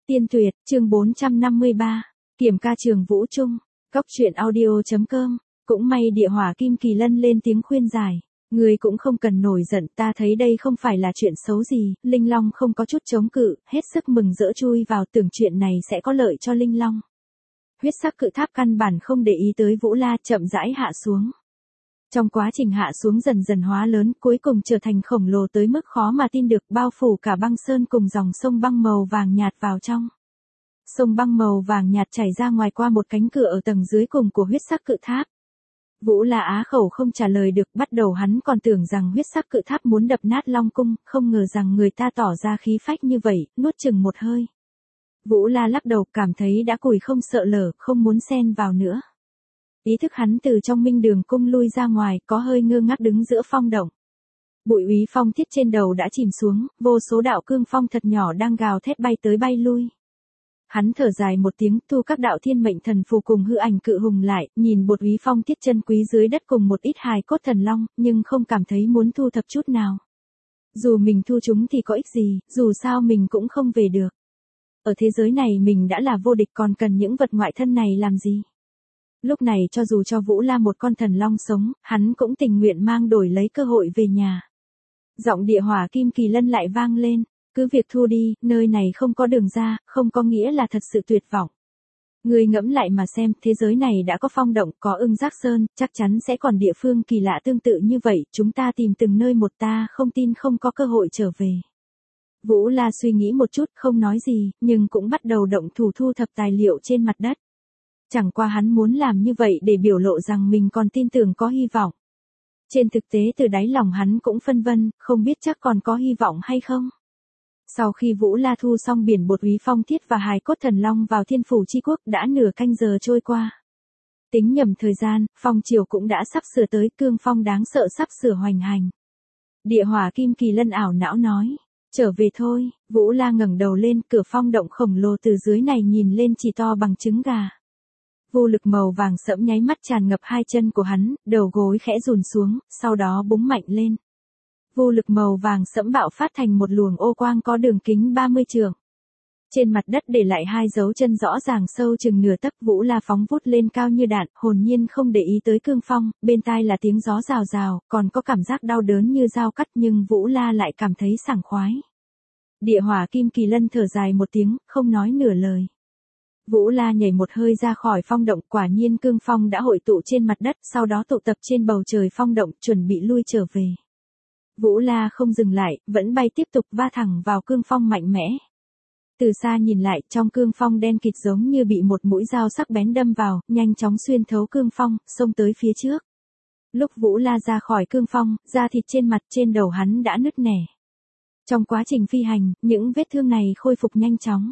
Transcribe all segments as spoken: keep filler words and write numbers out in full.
Tiên Tuyệt, chương bốn trăm năm mươi ba, Kiểm ca Trường Vũ Trung, Cóc truyện audio.com, cũng may địa hỏa Kim Kỳ Lân lên tiếng khuyên giải. Người cũng không cần nổi giận, ta thấy đây không phải là chuyện xấu gì, Linh Long không có chút chống cự, hết sức mừng rỡ chui vào, tưởng chuyện này sẽ có lợi cho Linh Long. Huyết sắc cự tháp căn bản không để ý tới Vũ La, chậm rãi hạ xuống. Trong quá trình hạ xuống dần dần hóa lớn, cuối cùng trở thành khổng lồ tới mức khó mà tin được, bao phủ cả băng sơn cùng dòng sông băng màu vàng nhạt vào trong. Sông băng màu vàng nhạt chảy ra ngoài qua một cánh cửa ở tầng dưới cùng của huyết sắc cự tháp. Vũ La á khẩu không trả lời được, bắt đầu hắn còn tưởng rằng huyết sắc cự tháp muốn đập nát Long cung, không ngờ rằng người ta tỏ ra khí phách như vậy, nuốt chừng một hơi. Vũ La lắc đầu, cảm thấy đã cùi không sợ lở, không muốn xen vào nữa. Ý thức hắn từ trong minh đường cung lui ra ngoài, có hơi ngơ ngác đứng giữa phong động. Bụi úy phong thiết trên đầu đã chìm xuống, vô số đạo cương phong thật nhỏ đang gào thét bay tới bay lui. Hắn thở dài một tiếng, thu các đạo thiên mệnh thần phù cùng hư ảnh cự hùng lại, nhìn bột úy phong thiết chân quý dưới đất cùng một ít hài cốt thần long, nhưng không cảm thấy muốn thu thập chút nào. Dù mình thu chúng thì có ích gì, dù sao mình cũng không về được. Ở thế giới này mình đã là vô địch, còn cần những vật ngoại thân này làm gì? Lúc này cho dù cho Vũ La một con thần long sống, hắn cũng tình nguyện mang đổi lấy cơ hội về nhà. Giọng địa hỏa Kim Kỳ Lân lại vang lên, cứ việc thu đi, nơi này không có đường ra, không có nghĩa là thật sự tuyệt vọng. Người ngẫm lại mà xem, thế giới này đã có phong động, có ưng giác sơn, chắc chắn sẽ còn địa phương kỳ lạ tương tự như vậy, chúng ta tìm từng nơi một, ta không tin không có cơ hội trở về. Vũ La suy nghĩ một chút, không nói gì, nhưng cũng bắt đầu động thủ thu thập tài liệu trên mặt đất. Chẳng qua hắn muốn làm như vậy để biểu lộ rằng mình còn tin tưởng có hy vọng. Trên thực tế từ đáy lòng hắn cũng phân vân, không biết chắc còn có hy vọng hay không. Sau khi Vũ La thu xong biển bột úy phong thiết và hài cốt thần long vào Thiên Phủ Chi Quốc, đã nửa canh giờ trôi qua. Tính nhầm thời gian, phong triều cũng đã sắp sửa tới, cương phong đáng sợ sắp sửa hoành hành. Địa hỏa Kim Kỳ Lân ảo não nói, trở về thôi. Vũ La ngẩng đầu lên, cửa phong động khổng lồ từ dưới này nhìn lên chỉ to bằng trứng gà. Vô lực màu vàng sẫm nháy mắt tràn ngập hai chân của hắn, đầu gối khẽ rùn xuống, sau đó búng mạnh lên. Vô lực màu vàng sẫm bạo phát thành một luồng ô quang có đường kính ba mươi trượng. Trên mặt đất để lại hai dấu chân rõ ràng sâu chừng nửa tấc. Vũ La phóng vút lên cao như đạn, hồn nhiên không để ý tới cương phong, bên tai là tiếng gió rào rào, còn có cảm giác đau đớn như dao cắt, nhưng Vũ La lại cảm thấy sảng khoái. Địa hỏa Kim Kỳ Lân thở dài một tiếng, không nói nửa lời. Vũ La nhảy một hơi ra khỏi phong động, quả nhiên cương phong đã hội tụ trên mặt đất, sau đó tụ tập trên bầu trời phong động, chuẩn bị lui trở về. Vũ La không dừng lại, vẫn bay tiếp tục va thẳng vào cương phong mạnh mẽ. Từ xa nhìn lại, trong cương phong đen kịt giống như bị một mũi dao sắc bén đâm vào, nhanh chóng xuyên thấu cương phong, xông tới phía trước. Lúc Vũ La ra khỏi cương phong, da thịt trên mặt trên đầu hắn đã nứt nẻ. Trong quá trình phi hành, những vết thương này khôi phục nhanh chóng.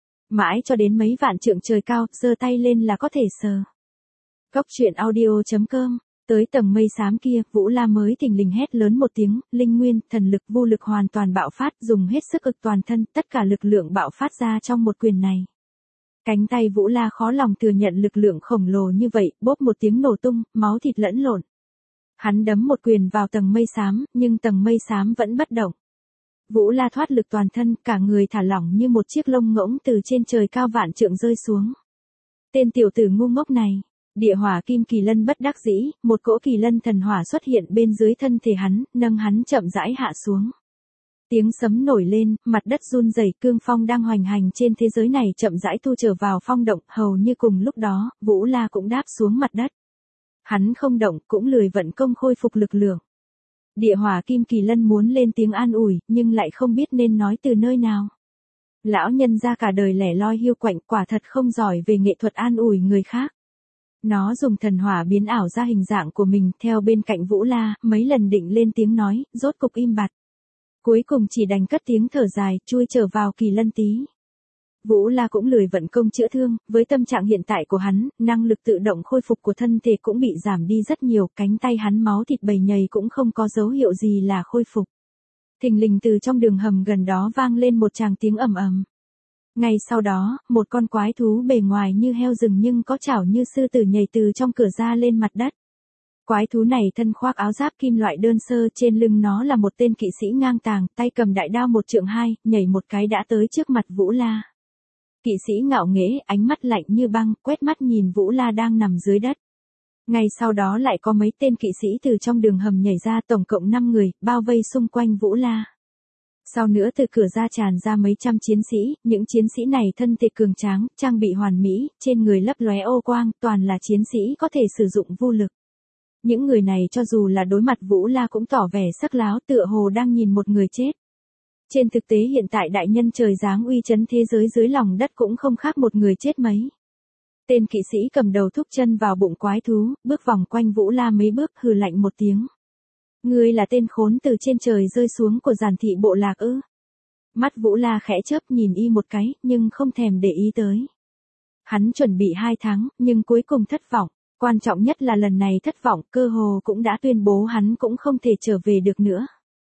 Mãi cho đến mấy vạn trượng trời cao, giơ tay lên là có thể sờ. Cóc truyện audio.com. Tới tầng mây xám kia, Vũ La mới thình lình hét lớn một tiếng, linh nguyên, thần lực vô lực hoàn toàn bạo phát, dùng hết sức lực toàn thân, tất cả lực lượng bạo phát ra trong một quyền này. Cánh tay Vũ La khó lòng thừa nhận lực lượng khổng lồ như vậy, bốp một tiếng nổ tung, máu thịt lẫn lộn. Hắn đấm một quyền vào tầng mây xám, nhưng tầng mây xám vẫn bất động. Vũ La thoát lực toàn thân, cả người thả lỏng như một chiếc lông ngỗng từ trên trời cao vạn trượng rơi xuống. Tên tiểu tử ngu ngốc này. Địa hỏa Kim Kỳ Lân bất đắc dĩ, một cỗ kỳ lân thần hỏa xuất hiện bên dưới thân thể hắn, nâng hắn chậm rãi hạ xuống. Tiếng sấm nổi lên, mặt đất run rẩy, cương phong đang hoành hành trên thế giới này chậm rãi thu trở vào phong động, hầu như cùng lúc đó, Vũ La cũng đáp xuống mặt đất. Hắn không động, cũng lười vận công khôi phục lực lượng. Địa hỏa Kim Kỳ Lân muốn lên tiếng an ủi, nhưng lại không biết nên nói từ nơi nào. Lão nhân ra cả đời lẻ loi hiu quạnh, quả thật không giỏi về nghệ thuật an ủi người khác. Nó dùng thần hỏa biến ảo ra hình dạng của mình, theo bên cạnh Vũ La, mấy lần định lên tiếng nói, rốt cục im bặt. Cuối cùng chỉ đành cất tiếng thở dài, chui trở vào Kỳ Lân Tý. Vũ La cũng lười vận công chữa thương, với tâm trạng hiện tại của hắn, năng lực tự động khôi phục của thân thể cũng bị giảm đi rất nhiều, cánh tay hắn máu thịt bầy nhầy cũng không có dấu hiệu gì là khôi phục. Thình lình từ trong đường hầm gần đó vang lên một tràng tiếng ầm ầm. Ngay sau đó, một con quái thú bề ngoài như heo rừng nhưng có chảo như sư tử nhảy từ trong cửa ra lên mặt đất. Quái thú này thân khoác áo giáp kim loại đơn sơ, trên lưng nó là một tên kỵ sĩ ngang tàng, tay cầm đại đao một trượng hai, nhảy một cái đã tới trước mặt Vũ La. Kỵ sĩ ngạo nghễ, ánh mắt lạnh như băng, quét mắt nhìn Vũ La đang nằm dưới đất. Ngay sau đó lại có mấy tên kỵ sĩ từ trong đường hầm nhảy ra, tổng cộng năm người, bao vây xung quanh Vũ La. Sau nữa từ cửa ra tràn ra mấy trăm chiến sĩ, những chiến sĩ này thân thể cường tráng, trang bị hoàn mỹ, trên người lấp lóe ô quang, toàn là chiến sĩ có thể sử dụng vô lực. Những người này cho dù là đối mặt Vũ La cũng tỏ vẻ sắc láo, tựa hồ đang nhìn một người chết. Trên thực tế hiện tại đại nhân trời giáng uy chấn thế giới dưới lòng đất cũng không khác một người chết mấy. Tên kỵ sĩ cầm đầu thúc chân vào bụng quái thú, bước vòng quanh Vũ La mấy bước, hừ lạnh một tiếng. Ngươi là tên khốn từ trên trời rơi xuống của giản thị bộ lạc ư? Mắt Vũ La khẽ chớp, nhìn y một cái, nhưng không thèm để ý tới. Hắn chuẩn bị hai tháng, nhưng cuối cùng thất vọng. Quan trọng nhất là lần này thất vọng, cơ hồ cũng đã tuyên bố hắn cũng không thể trở về được nữa.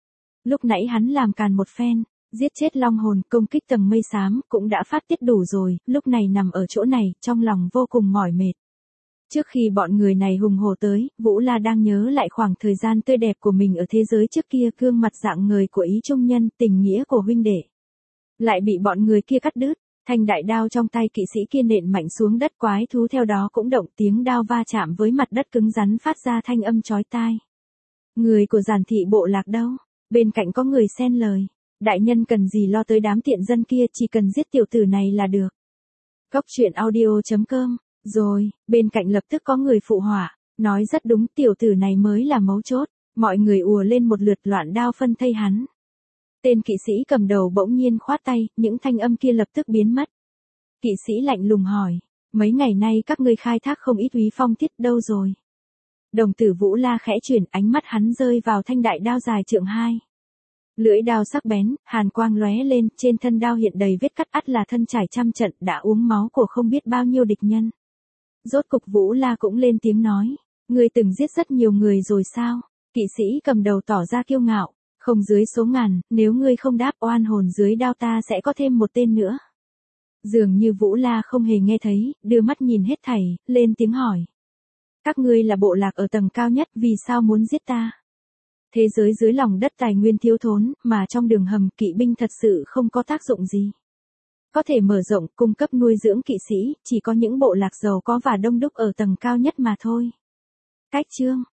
Lúc nãy hắn làm càn một phen, giết chết long hồn, công kích tầng mây xám, cũng đã phát tiết đủ rồi, lúc này nằm ở chỗ này, trong lòng vô cùng mỏi mệt. Trước khi bọn người này hùng hổ tới, Vũ La đang nhớ lại khoảng thời gian tươi đẹp của mình ở thế giới trước kia, gương mặt dạng người của ý trung nhân, tình nghĩa của huynh đệ. Lại bị bọn người kia cắt đứt, thanh đại đao trong tay kỵ sĩ kia nện mạnh xuống đất, quái thú theo đó cũng động, tiếng đao va chạm với mặt đất cứng rắn phát ra thanh âm chói tai. Người của giản thị bộ lạc đâu? Bên cạnh có người xen lời. Đại nhân cần gì lo tới đám tiện dân kia, chỉ cần giết tiểu tử này là được. Góc truyện audio chấm com. Rồi, bên cạnh lập tức có người phụ họa, nói rất đúng, tiểu tử này mới là mấu chốt. Mọi người ùa lên một lượt loạn đao phân thây hắn. Tên kỵ sĩ cầm đầu bỗng nhiên khoát tay, những thanh âm kia lập tức biến mất. Kỵ sĩ lạnh lùng hỏi, mấy ngày nay các ngươi khai thác không ít úy phong tiết đâu rồi? Đồng tử Vũ La khẽ chuyển, ánh mắt hắn rơi vào thanh đại đao dài trượng hai. Lưỡi đao sắc bén, hàn quang lóe lên, trên thân đao hiện đầy vết cắt, ắt là thân trải trăm trận, đã uống máu của không biết bao nhiêu địch nhân. Rốt cục Vũ La cũng lên tiếng nói, ngươi từng giết rất nhiều người rồi sao? Kỵ sĩ cầm đầu tỏ ra kiêu ngạo, không dưới số ngàn, nếu ngươi không đáp, oan hồn dưới đao ta sẽ có thêm một tên nữa. Dường như Vũ La không hề nghe thấy, đưa mắt nhìn hết thảy, lên tiếng hỏi. Các ngươi là bộ lạc ở tầng cao nhất, vì sao muốn giết ta? Thế giới dưới lòng đất tài nguyên thiếu thốn, mà trong đường hầm kỵ binh thật sự không có tác dụng gì. Có thể mở rộng, cung cấp nuôi dưỡng kỵ sĩ, chỉ có những bộ lạc giàu có và đông đúc ở tầng cao nhất mà thôi. Cách chương